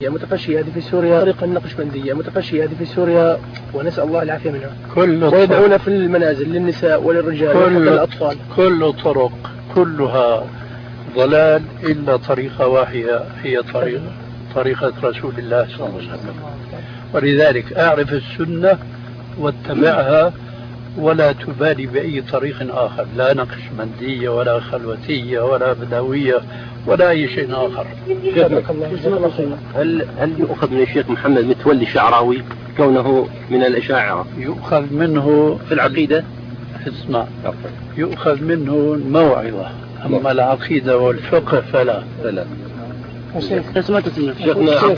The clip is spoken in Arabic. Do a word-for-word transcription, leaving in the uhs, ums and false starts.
متفشية هذه في سوريا، طريقة النقشبندية متفشية هذه في سوريا، ونسأل الله العافية منها. كل ويدعون في المنازل للنساء وللرجال وحتى الأطفال. كل طرق كلها ضلال إلا طريقة واحدة هي طريقة طريقة رسول الله صلى الله عليه وسلم. ولذلك أعرف السنة واتبعها ولا تبالي بأي طريق آخر، لا نقشبندية ولا خلوتية ولا بدوية ولا أي شيء آخر. هل هل يؤخذ من الشيخ محمد متولي الشعراوي كونه من الأشاعرة؟ يؤخذ منه في العقيدة؟ اسمع، يؤخذ منه الموعظة، أما العقيدة والفقه فلا. فلا. شيخنا